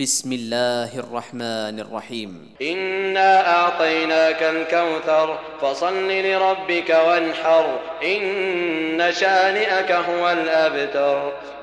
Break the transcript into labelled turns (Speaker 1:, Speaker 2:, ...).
Speaker 1: بسم الله الرحمن الرحيم.
Speaker 2: إنا أعطيناك الكوثر فصل لربك وانحر إن شانئك هو الأبتر.